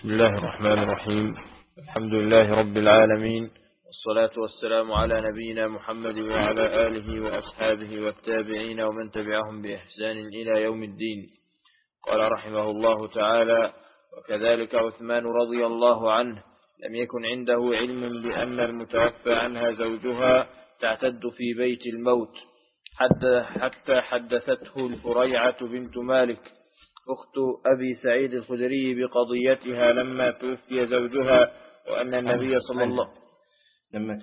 بسم الله الرحمن الرحيم. الحمد لله رب العالمين، والصلاة والسلام على نبينا محمد وعلى آله وأصحابه والتابعين ومن تبعهم بإحسان إلى يوم الدين. قال رحمه الله تعالى: وكذلك عثمان رضي الله عنه لم يكن عنده علم بأن المتوفى عنها زوجها تعتد في بيت الموت حتى حدثته الفريعة بنت مالك أخت أبي سعيد الخدري بقضيتها لما توفي زوجها، وأن النبي صلى الله لما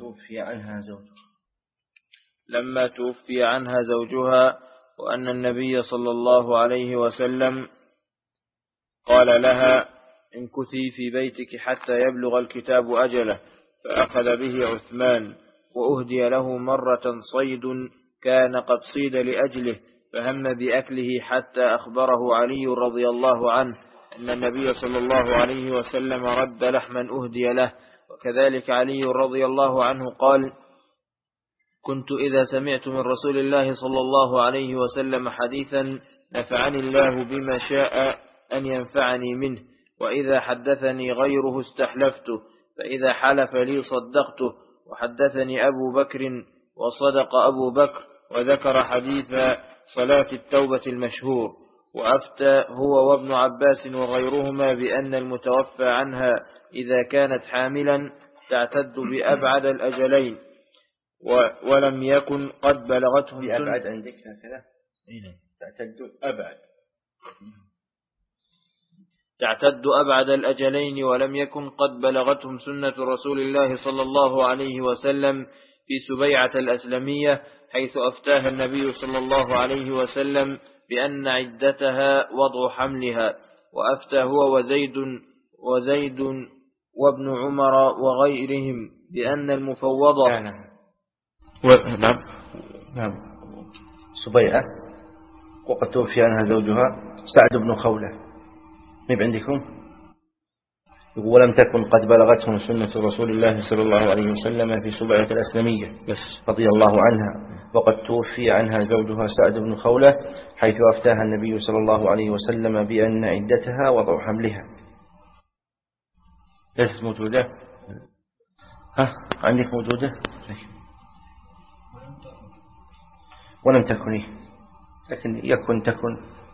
توفي عنها زوجها وأن النبي صلى الله عليه وسلم قال لها: امكثي في بيتك حتى يبلغ الكتاب أجله. فأخذ به عثمان، وأهدي له مرة صيد كان قد صيد لأجله، فهم بأكله حتى أخبره علي رضي الله عنه أن النبي صلى الله عليه وسلم رد لحما أهدي له. وكذلك علي رضي الله عنه قال: كنت إذا سمعت من رسول الله صلى الله عليه وسلم حديثا نفعني الله بما شاء أن ينفعني منه، وإذا حدثني غيره استحلفته، فإذا حلف لي صدقته. وحدثني أبو بكر وصدق أبو بكر، وذكر حديث صلاة التوبة المشهور. وأفتى هو وابن عباس وغيرهما بأن المتوفى عنها إذا كانت حاملا تعتد بأبعد الأجلين ولم يكن قد بلغته بأبعد عندك هكذا تعتد أبعد الأجلين ولم يكن قد بلغتهم سنة رسول الله صلى الله عليه وسلم في سبيعة الأسلمية، حيث أفتاها النبي صلى الله عليه وسلم بأن عدتها وضع حملها. وأفتى هو وزيد وابن عمر وغيرهم بأن المفوضة نعم سبيعة وقد توفي عنها زوجها سعد بن خولة. ما عندكم؟ ولم تكن قد بلغتهم سنة رسول الله صلى الله عليه وسلم في سبيعة الأسلمية رضي الله عنها، وقد توفي عنها زوجها سعد بن خولة، حيث أفتاها النبي صلى الله عليه وسلم بأن عدتها وضع حملها. ليست موجودة؟ عندك موجودة؟ ولم تكن، لكن يكن تكن.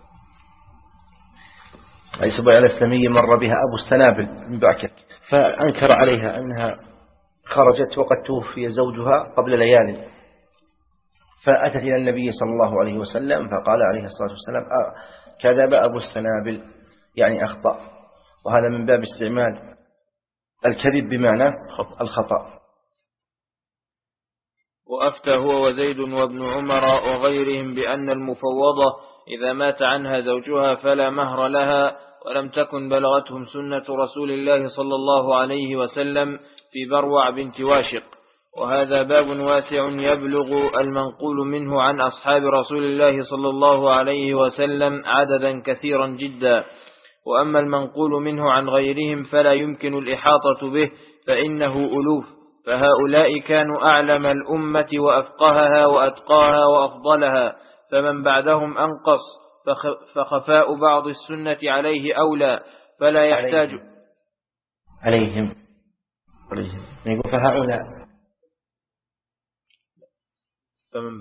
أي سبيعة الأسلمية مر بها أبو السنابل من بعكك، فأنكر عليها أنها خرجت وقد توفي زوجها قبل ليالي، فأتت إلى النبي صلى الله عليه وسلم فقال عليه الصلاة والسلام: كذب أبو السنابل، يعني أخطأ. وهذا من باب استعمال الكذب بمعنى الخطأ. وأفتى هو وزيد وابن عمر وغيرهم بأن المفوضة إذا مات عنها زوجها فلا مهر لها، ولم تكن بلغتهم سنة رسول الله صلى الله عليه وسلم في بروع بنت واشق. وهذا باب واسع يبلغ المنقول منه عن أصحاب رسول الله صلى الله عليه وسلم عددا كثيرا جدا. وأما المنقول منه عن غيرهم فلا يمكن الإحاطة به، فإنه ألوف، فهؤلاء كانوا أعلم الأمة وأفقهها وأتقاها وأفضلها، فمن بعدهم أنقص، فخفاء بعض السنة عليه أولى، فلا يحتاج عليهم يقول فهؤلاء فمن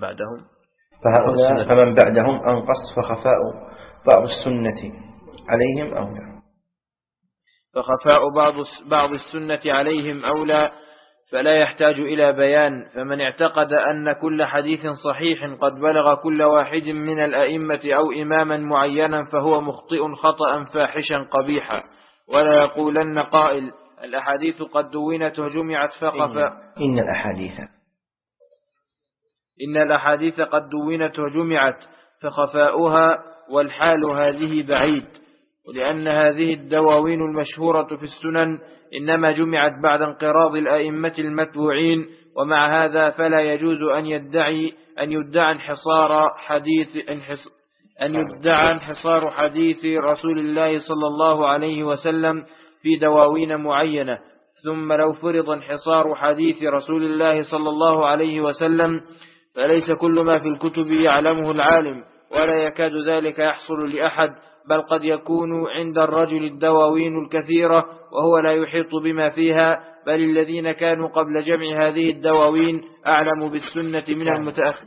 بعدهم أنقص، فخفاء بعض السنة عليهم أولى، فخفاء بعض السنة عليهم أولى، فلا يحتاج إلى بيان. فمن اعتقد أن كل حديث صحيح قد بلغ كل واحد من الأئمة أو إماما معينا فهو مخطئ خطأ فاحشا قبيحا. ولا يقولن قائل: الأحاديث قد دونت وجمعت إن الأحاديث قد دونت وجمعت فخفاؤها والحال هذه بعيد. ولأن هذه الدواوين المشهورة في السنن إنما جمعت بعد انقراض الأئمة المتبوعين، ومع هذا فلا يجوز أن يدعى انحصار حديث رسول الله صلى الله عليه وسلم في دواوين معينة. ثم لو فرض انحصار حديث رسول الله صلى الله عليه وسلم فليس كل ما في الكتب يعلمه العالم، ولا يكاد ذلك يحصل لأحد، بل قد يكون عند الرجل الدواوين الكثيرة وهو لا يحيط بما فيها، بل الذين كانوا قبل جمع هذه الدواوين أعلم بالسنة من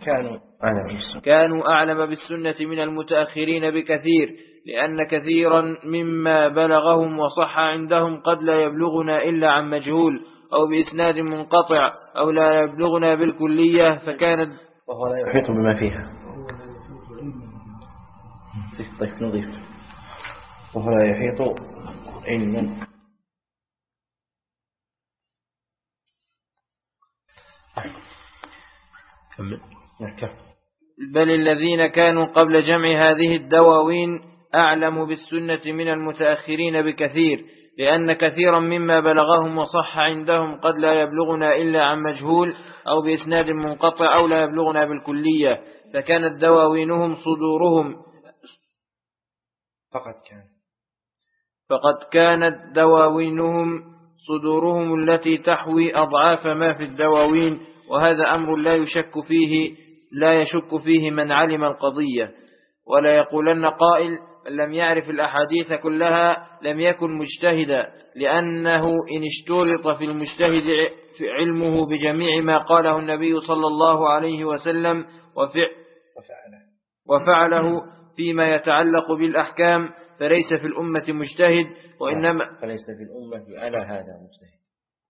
كانوا أعلم بالسنة من المتأخرين بكثير، لأن كثيرا مما بلغهم وصح عندهم قد لا يبلغنا إلا عن مجهول أو بإسناد منقطع أو لا يبلغنا بالكلية، فكانت وهو لا يحيط بما فيها. طيب نضيف وهو لا يحيط علما. بل الذين كانوا قبل جمع هذه الدواوين أعلم بالسنة من المتأخرين بكثير، لأن كثيرا مما بلغهم وصح عندهم قد لا يبلغنا إلا عن مجهول أو بإسناد منقطع أو لا يبلغنا بالكلية، فكانت دواوينهم فقد كانت دواوينهم صدورهم التي تحوي أضعاف ما في الدواوين، وهذا أمر لا يشك فيه من علم القضية. ولا يقولن قائل من لم يعرف الأحاديث كلها لم يكن مجتهدا، لأنه إن اشترط في المجتهد في علمه بجميع ما قاله النبي صلى الله عليه وسلم وفعله فيما يتعلق بالأحكام فليس في الأمة مجتهد، وإنما فليس في الأمة على هذا مجتهد.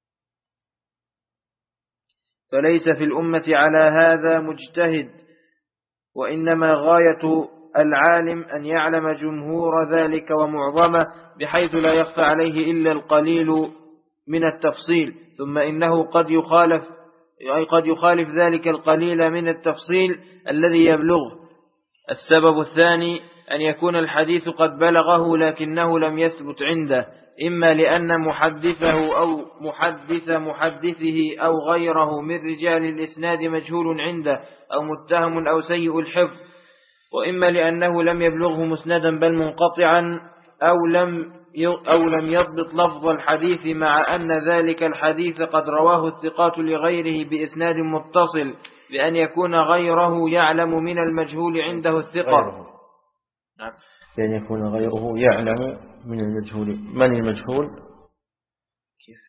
فليس في الأمة على هذا مجتهد، وإنما غاية العالم أن يعلم جمهور ذلك ومعظمه بحيث لا يخفى عليه إلا القليل من التفصيل، ثم إنه قد يخالف ذلك القليل من التفصيل الذي يبلغه. السبب الثاني أن يكون الحديث قد بلغه لكنه لم يثبت عنده، إما لأن محدثه أو محدثه أو غيره من رجال الإسناد مجهول عنده أو متهم أو سيء الحفظ، وإما لأنه لم يبلغه مسندا بل منقطعا أو لم يضبط لفظ الحديث، مع أن ذلك الحديث قد رواه الثقات لغيره بإسناد متصل، بأن يكون غيره يعلم من المجهول عنده الثقة. بأن يكون غيره يعلم من المجهول. من المجهول؟ كيف؟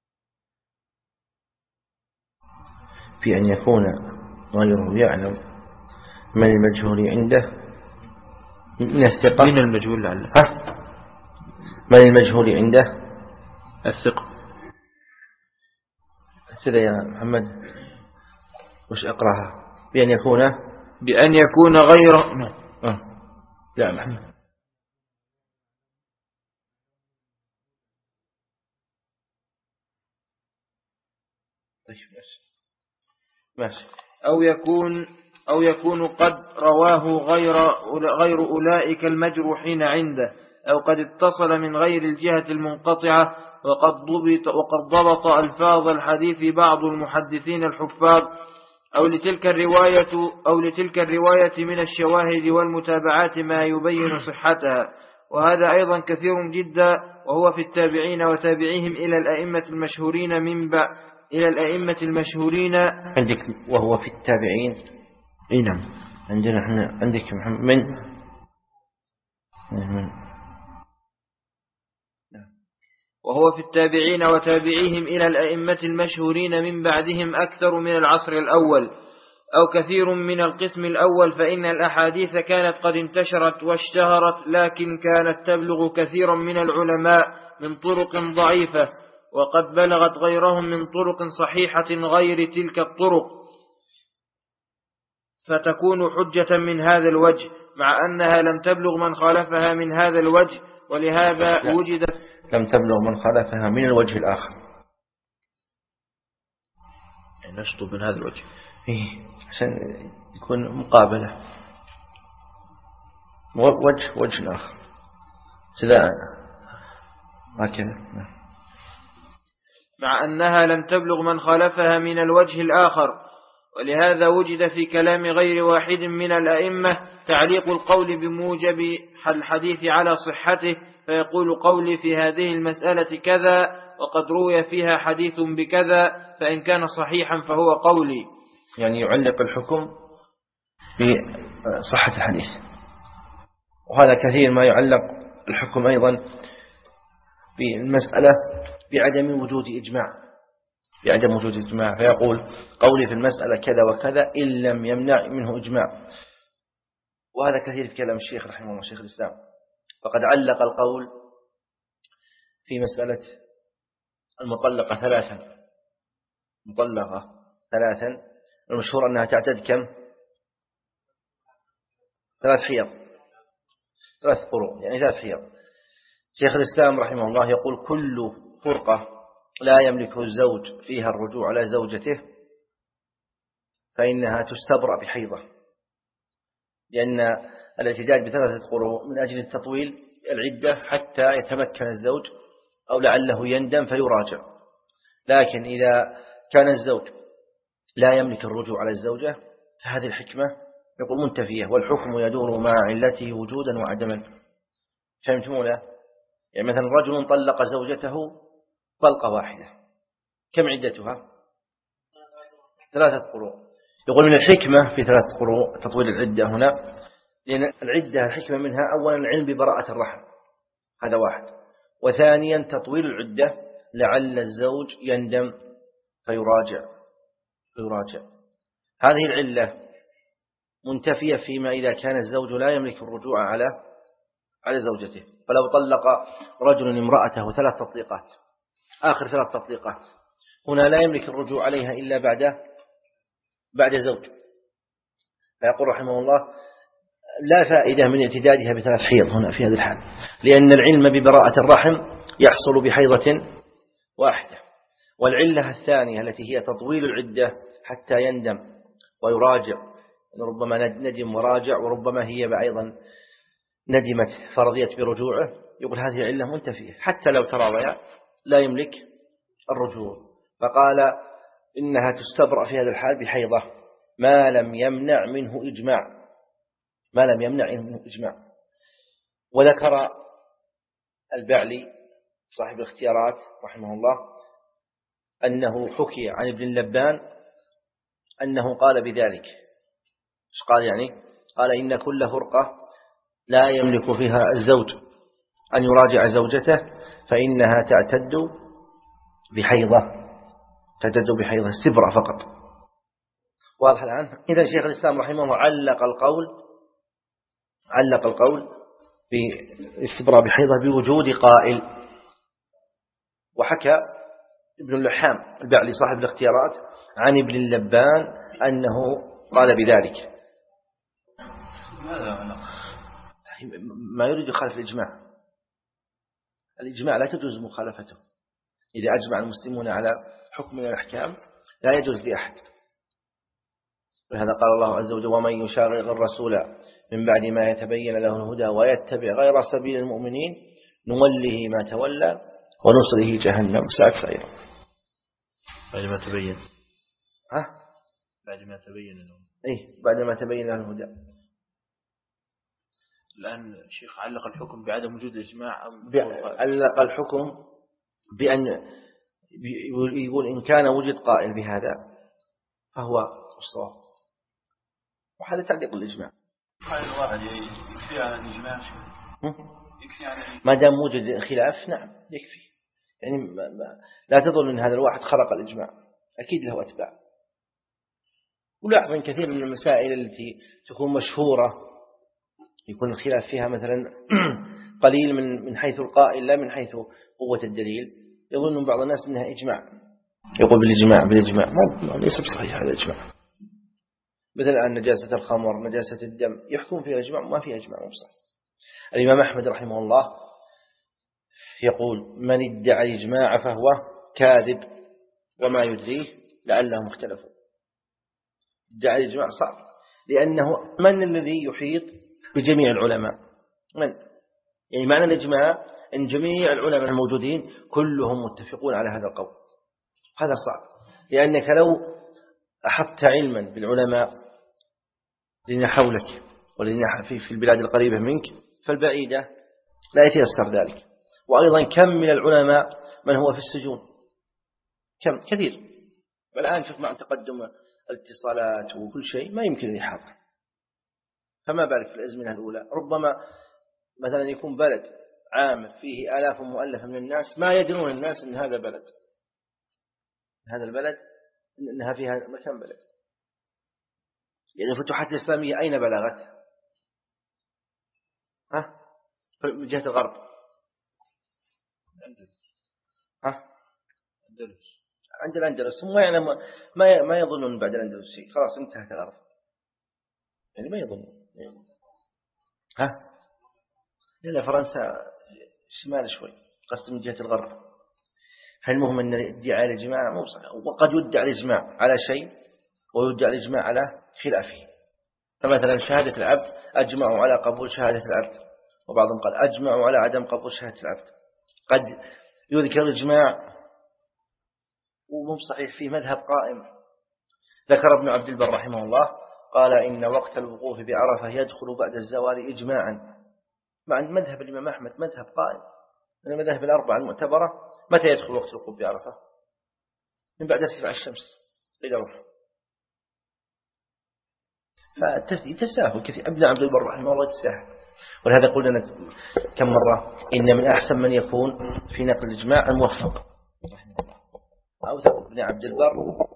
في أن يكون غيره يعلم من المجهول عنده من الثقة. من المجهول لعله من المجهول عنده الثقة. سيدي يا محمد وش أقرأها؟ بأن يكون غيره لا محمد ماشي. أو يكون قد رواه غير أولئك المجروحين عنده، أو قد اتصل من غير الجهة المنقطعة، وقد ضبط ألفاظ الحديث بعض المحدثين الحفاظ، أو لتلك الرواية من الشواهد والمتابعات ما يبين صحتها، وهذا أيضا كثير جدا، وهو في التابعين وتابعيهم إلى الأئمة المشهورين عندك. وهو في التابعين نعم عندنا احنا. عندك محمد من وهو في التابعين وتابعيهم إلى الأئمة المشهورين من بعدهم أكثر من العصر الأول أو كثير من القسم الأول، فإن الأحاديث كانت قد انتشرت واشتهرت، لكن كانت تبلغ كثيرا من العلماء من طرق ضعيفة، وقد بلغت غيرهم من طرق صحيحة غير تلك الطرق، فتكون حجة من هذا الوجه، مع أنها لم تبلغ من خالفها من هذا الوجه، ولهذا وجدت لم تبلغ من خالفها من الوجه الآخر. نشطب من هذا الوجه عشان يكون مقابلة وجه الآخر سلاء هكذا، مع أنها لم تبلغ من خالفها من الوجه الآخر، ولهذا وجد في كلام غير واحد من الأئمة تعليق القول بموجب الحديث على صحته، فيقول قولي في هذه المسألة كذا، وقد روي فيها حديث بكذا، فإن كان صحيحا فهو قولي. يعني يعلق الحكم بصحة الحديث وهذا كثير ما يعلق الحكم أيضا بالمسألة بعدم وجود إجماع فيقول قولي في المسألة كذا وكذا إن لم يمنع منه إجماع. وهذا كثير في كلام الشيخ رحمه الله شيخ الإسلام، فقد علق القول في مسألة المطلقة ثلاثا المشهور أنها تعتد كم؟ 3 حيض 3 قروء، يعني 3 حيض. شيخ الإسلام رحمه الله يقول كل فرقة لا يملك الزوج فيها الرجوع على زوجته فإنها تستبرأ بحيضة، لأن الاعتداد ب3 قروء من أجل التطويل العدة حتى يتمكن الزوج أو لعله يندم فيراجع. لكن إذا كان الزوج لا يملك الرجوع على الزوجة فهذه الحكمة يقول منتفية، والحكم يدور مع علته وجودا وعدما. فهمتمونا؟ يعني مثلا رجل طلق زوجته طلقة واحدة، كم عدتها؟ 3 قروء. يقول من الحكمة في 3 قروء تطويل العدة هنا، لأن العدة الحكمة منها أولا العلم ببراءة الرحم، هذا واحد، وثانيا تطويل العدة لعل الزوج يندم فيراجع. هذه العلة منتفية فيما إذا كان الزوج لا يملك الرجوع على زوجته. فلو طلق رجل امرأته 3 تطليقات، آخر 3 تطليقات، هنا لا يملك الرجوع عليها إلا بعد زوج، فيقول رحمه الله لا فائدة من اعتدادها ب3 حيض هنا في هذا الحال، لأن العلم ببراءة الرحم يحصل بحيضة واحدة. والعلة الثانية التي هي تطويل العدة حتى يندم ويراجع، ربما ندم وراجع، وربما هي أيضا ندمت فرضيت برجوعه، يقول هذه علة منتفية حتى لو تراضيا لا يملك الرجوع. فقال إنها تستبرأ في هذا الحال بحيضة ما لم يمنع منه إجماع. وذكر البعلي صاحب الاختيارات رحمه الله أنه حكي عن ابن اللبان أنه قال بذلك. ايش قال يعني؟ قال إن كل فرقة لا يملك فيها الزوج أن يراجع زوجته فإنها تعتد بحيضة استبرأ فقط. واضح الآن؟ إذا شيخ الإسلام رحمه الله علق القول باستبراء بحيضة بوجود قائل. وحكى ابن اللحام البعلي صاحب الاختيارات عن ابن اللبان أنه قال بذلك. ما يريد يخالف الإجماع لا تجوز مخالفته. إذا أجمع المسلمون على حكم من الأحكام لا يجوز لأحد. ولهذا قال الله عز وجل ومن يشاقق الرسول من بعد ما يتبين له الهدى ويتبع غير سبيل المؤمنين نوله ما تولى ونصره جهنم ساءت سعيرا. بعد ما تبين بعد ما تبين له الهدى. الآن الشيخ علق الحكم بعدم وجود الإجماع علق الحكم بأن يقول إن كان وجد قائل بهذا فهو الصواب، وهذا تعليق الإجماع. قائل واحد يكفي عن الإجماع، ما دام وجد خلاف نعم يكفي. يعني لا تظن أن هذا الواحد خرق الإجماع، أكيد له أتباع. ولاحظ أن كثير من المسائل التي تكون مشهورة يكون الخلاف فيها مثلا قليل من حيث القائل لا من حيث قوة الدليل، يظن بعض الناس أنها إجماع، يقول بالإجماع ما ليس بصحيح هذا الإجماع. مثل الآن نجاسة الخمر نجاسة الدم يحكم فيها إجماع ما فيها إجماع مصحيح. الإمام أحمد رحمه الله يقول من ادعى الإجماع فهو كاذب وما يدريه لعلهم اختلفوا. ادعى الإجماع صعب، لأنه من الذي يحيط بجميع العلماء؟ من؟ يعني معنى الإجماع أن جميع العلماء الموجودين كلهم متفقون على هذا القول. هذا صعب، لأنك لو أحطت علما بالعلماء الذين حولك والذين في البلاد القريبة منك فالبعيدة لا يتيسر ذلك. وأيضا كم من العلماء من هو في السجون، كم كثير. والآن شوف مع تقدم الاتصالات وكل شيء ما يمكن الإحاطة، فما بالك في الأزمنة الأولى. ربما مثلا يكون بلد عامر فيه آلاف مؤلفة من الناس ما يدرون الناس أن هذا بلد، هذا البلد أنها فيها مكان بلد. يعني الفتوحات الإسلامية أين بلغت؟ من جهة الغرب. عند الأندلس هم يعني ما يظنون بعد الأندلس شيء، خلاص انتهت الأرض، يعني ما يظنون. إلا فرنسا شمال شوي، قصد من جهة الغرب. فالمهم أن ادعاء الإجماع مو صحيح، وقد يدعى الإجماع على شيء ويدعى الإجماع على خلافه. فمثلا شهادة العبد أجمعوا على قبول شهادة العبد، وبعضهم قال أجمعوا على عدم قبول شهادة العبد. قد يذكر الإجماع ومو صحيح في مذهب قائم. ذكر ابن عبد البر رحمه الله قال إن وقت الوقوف بعرفة يدخل بعد الزوال إجماعا، مع مذهب الإمام أحمد مذهب قائم من المذاهب الأربعة المعتبرة. متى يدخل وقت الوقوف بعرفة؟ من بعد ارتفاع الشمس إلى روح. فتساهل كثير. ابن عبد البر رحمه الله تساهل، ولهذا قلنا كم مرة إن من أحسن من يكون في نقل الإجماع الموفق أو ابن عبد البر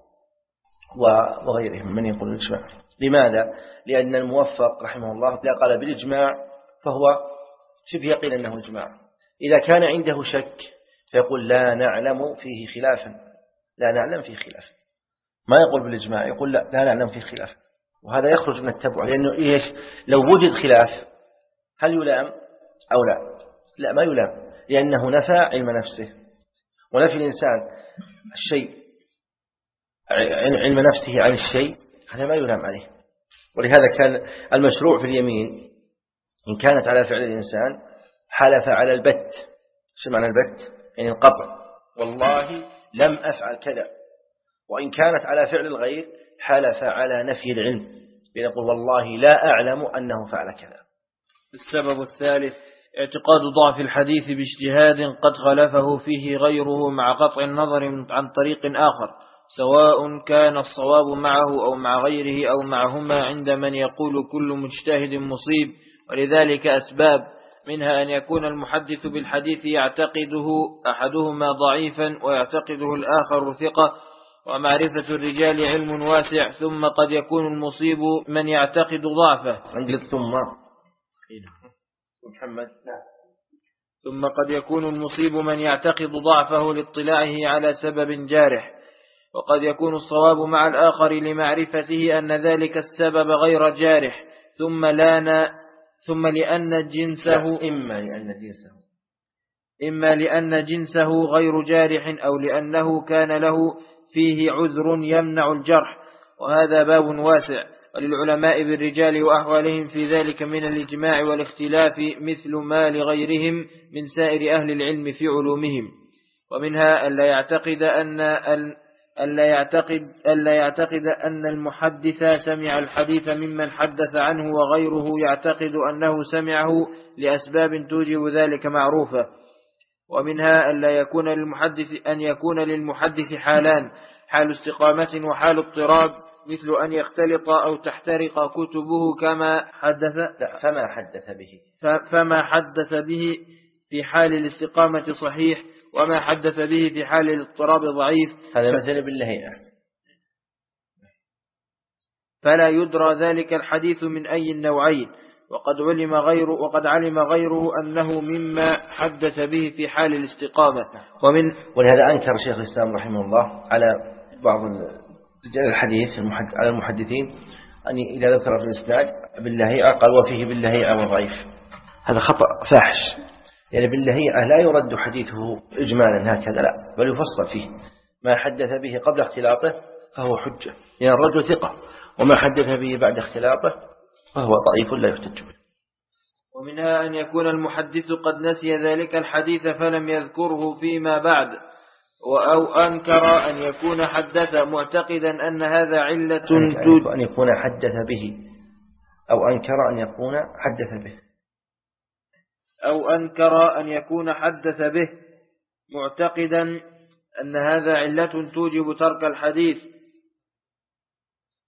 وغيرهم من يقول الإجماع. لماذا؟ لأن الموفق رحمه الله لا قال بالإجماع فهو شبه يقين أنه إجماع. إذا كان عنده شك فيقول لا نعلم فيه خلافا، لا نعلم فيه خلافا، ما يقول بالإجماع، يقول لا نعلم فيه خلافا. وهذا يخرج من التبع، لأنه إيش لو وجد خلاف هل يلام أو لا؟ لا ما يلام، لأنه نفى علم نفسه، ونفي الإنسان الشيء علم نفسه عن الشيء هذا ما يلام عليه. ولهذا كان المشروع في اليمين إن كانت على فعل الإنسان حلف على البت. شو معنى البت؟ يعني القطع، والله لم أفعل كذا. وإن كانت على فعل الغير حلف على نفي العلم، بنقول والله لا أعلم أنه فعل كذا. السبب الثالث اعتقاد ضعف الحديث باجتهاد قد خلفه فيه غيره مع قطع النظر عن طريق آخر، سواء كان الصواب معه أو مع غيره أو معهما، عند من يقول كل مجتهد مصيب. ولذلك أسباب، منها أن يكون المحدث بالحديث يعتقده أحدهما ضعيفا ويعتقده الآخر ثقة، ومعرفة الرجال علم واسع. ثم قد يكون المصيب من يعتقد ضعفه. ثم قد يكون المصيب من يعتقد ضعفه لاطلاعه على سبب جارح، وقد يكون الصواب مع الآخر لمعرفته أن ذلك السبب غير جارح. ثم لأن جنسه إما لأن جنسه غير جارح، أو لأنه كان له فيه عذر يمنع الجرح، وهذا باب واسع. وللعلماء بالرجال وأحوالهم في ذلك من الإجماع والاختلاف مثل ما لغيرهم من سائر أهل العلم في علومهم. ومنها ألا يعتقد أن المحدث سمع الحديث ممن حدث عنه، وغيره يعتقد أنه سمعه لأسباب توجب ذلك معروفة. ومنها أن يكون للمحدث حالان، حال استقامة وحال اضطراب، مثل أن يختلط أو تحترق كتبه فما حدث به في حال الاستقامة صحيح، وما حدث به في حال الاضطراب ضعيف. هذا مثل باللهيئة، فلا يدرى ذلك الحديث من أي النوعين. وقد علم غيره أنه مما حدث به في حال الاستقامة. ولهذا أنكر شيخ الإسلام رحمه الله على بعض رجال الحديث على المحدثين أن إذا ذكر في الإسناد باللهيئة قال وفيه باللهيئة وضعيف. هذا خطأ فاحش، يعني باللهيئة لا يرد حديثه إجمالا هكذا، لا، بل يفصل فيه ما حدث به قبل اختلاطه فهو حجة، يعني الرجل ثقة، وما حدث به بعد اختلاطه فهو ضعيف لا يحتج به. ومنها أن يكون المحدث قد نسي ذلك الحديث فلم يذكره فيما بعد، أو أنكر أن يكون حدث معتقدا أن هذا علة أن يكون حدث به، أو أنكر أن يكون حدث به، أو أنكر أن يكون حدث به معتقدا أن هذا علة توجب ترك الحديث.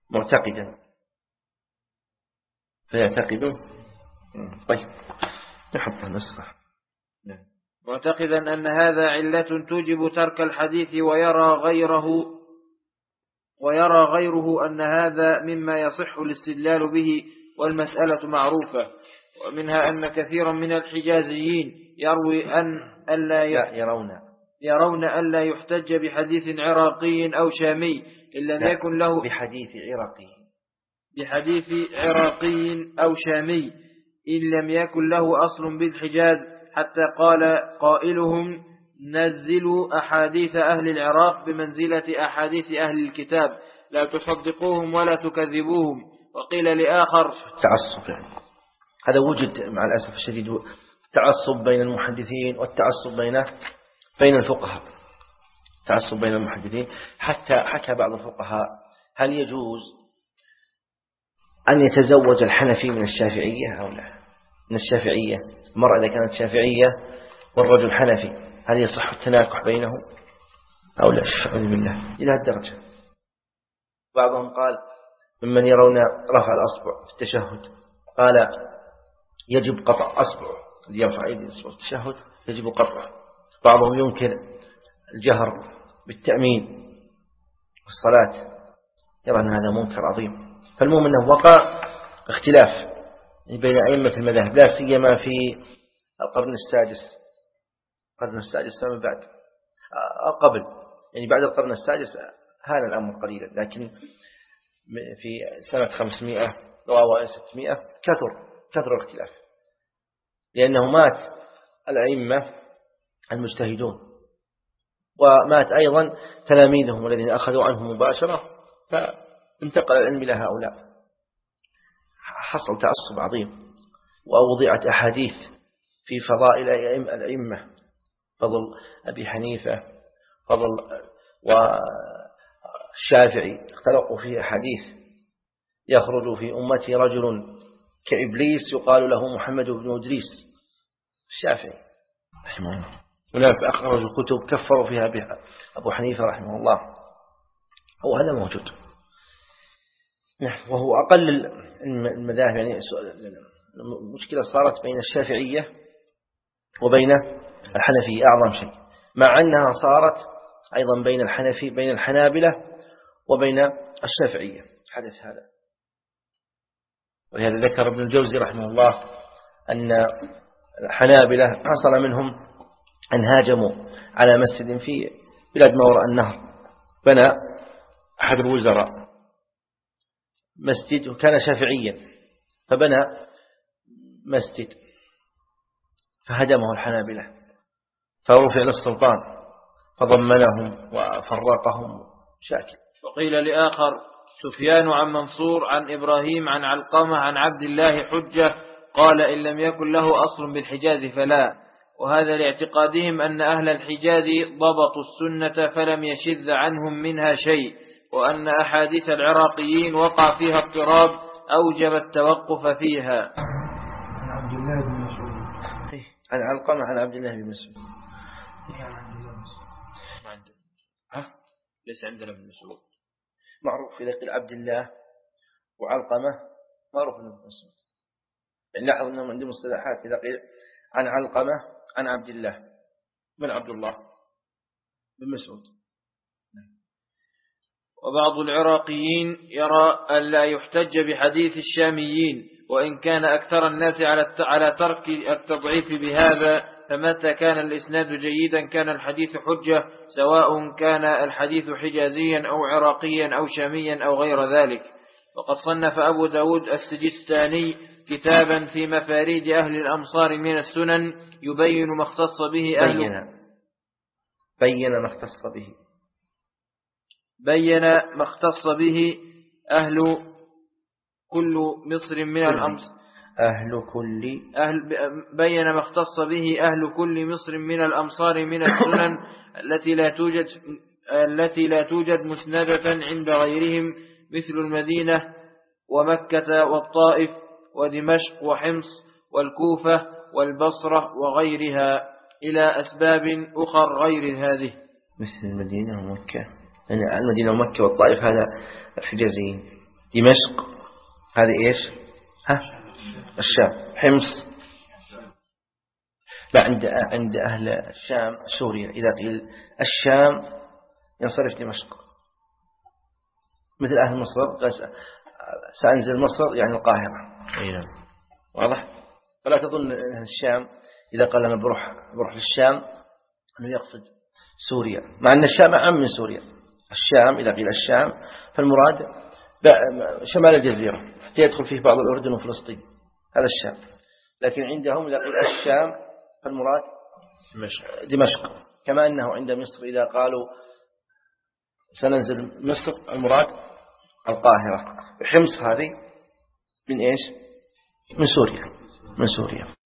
معتقدا فيعتقد. طيب، يحطها نسخة. معتقدا أن هذا علة توجب ترك الحديث، ويرى غيره أن هذا مما يصح الاستدلال به، والمسألة معروفة. ومنها أن كثيرا من الحجازيين يرون ألا يحتج بحديث عراقي أو شامي إن لم يكن له بحديث عراقي أو شامي إن لم يكن له أصل بالحجاز، حتى قال قائلهم: نزلوا أحاديث أهل العراق بمنزلة أحاديث أهل الكتاب، لا تصدقوهم ولا تكذبوهم. وقيل لآخر: التعصب يعني هذا وجد مع الأسف الشديد، التعصب بين المحدثين والتعصب بين الفقهاء. التعصب بين المحدثين، حتى حكى بعض الفقهاء: هل يجوز أن يتزوج الحنفي من الشافعية أو لا؟ من الشافعية، المرأة إذا كانت شافعية والرجل حنفي، هل يصح التناكح بينهم أو لا؟ أعوذ بالله، إلى الدرجة. بعضهم قال ممن يرون رفع الأصبع في التشهد، قال يجب قطع أصبعه، الذي يرفع يده في التشهد يجب قطعه. بعضهم ينكر الجهر بالتأمين والصلاة، يرى أن هذا منكر عظيم. فالمهم أنه وقع اختلاف بين أئمة المذاهب، لا سيما في القرن السادس فمن بعد، قبل يعني بعد القرن السادس هان الأمر قليلا، لكن في سنة 500 أو 600 كثر الاختلاف، لأنه مات الأئمة المجتهدون، ومات أيضا تلاميذهم الذين أخذوا عنهم مباشرة، فانتقل العلم إلى هؤلاء. حصل تعصب عظيم، ووضعت أحاديث في فضائل الأئمة، فضل أبي حنيفة، فضل والشافعي، اختلقوا فيه أحاديث: يخرج في أمتي رجل كإبليس يقال له محمد بن إدريس. الشافعي رحمه الله، وناس أخرجوا كتب كفروا فيها أبو حنيفة رحمه الله، هو هذا موجود. وهو أقل المذاهب، يعني المشكلة صارت بين الشافعية وبين الحنفية أعظم شيء، مع أنها صارت أيضا بين الحنابلة وبين الشافعية حدث هذا. ولهذا ذكر ابن الجوزي رحمه الله أن الحنابلة حصل منهم أن هاجموا على مسجد في بلاد ما وراء النهر. بنى أحد الوزراء مسجد وكان شافعيا، فبنى مسجد فهدمه الحنابلة، فرفع للسلطان فضمنهم وفرقهم شاكل. وقيل لآخر: سفيان عن منصور عن إبراهيم عن علقمة عن عبد الله حجة، قال: إن لم يكن له أصل بالحجاز فلا. وهذا لاعتقادهم أن أهل الحجاز ضبطوا السنة فلم يشذ عنهم منها شيء، وأن أحاديث العراقيين وقع فيها اضطراب أوجب التوقف فيها. عن عبد الله بن مسعود، عن علقمة عن عبد الله بن مسعود. ليس عندنا ابن مسعود معروف إذا قيل عبد الله وعلقمة معروف ابن مسعود. يعني لاحظ أنهم عندهم مصطلحات، إذا قيل عن علقمة عن عبد الله بن عبد الله بن مسعود. وبعض العراقيين يرى أن لا يحتج بحديث الشاميين، وإن كان أكثر الناس على ترك التضعيف بهذا، فمتى كان الإسناد جيدا كان الحديث حجة، سواء كان الحديث حجازيا أو عراقيا أو شاميا أو غير ذلك. وقد صنف أبو داود السجستاني كتابا في مفاريد أهل الأمصار من السنن يبين ما اختص به بين ما اختص به أهل كل مصر من الأمصار بين ما اختص به أهل كل مصر من الأمصار من السنن التي لا توجد مسندة عند غيرهم، مثل المدينة ومكة والطائف ودمشق وحمص والكوفة والبصرة وغيرها، إلى أسباب أخر غير هذه. مثل المدينة ومكة، يعني المدينة ومكة والطائف هذا الحجازيين. دمشق هذه إيش؟ الشام. حمص لا، عند أهل الشام سوريا. إذا قيل الشام ينصرف دمشق، مثل أهل مصر سأنزل مصر يعني القاهرة. واضح؟ فلا تظن أهل الشام إذا قال أنا بروح للشام أنه يقصد سوريا، مع أن الشام أعم من سوريا. الشام إذا قيل الشام فالمراد شمال الجزيرة، حتى يدخل فيه بعض الأردن وفلسطين، هذا الشام. لكن عندهم إذا قيل الشام فالمراد دمشق، كما أنه عند مصر إذا قالوا سننزل مصر المراد القاهرة. حمص هذه من إيش؟ من سوريا.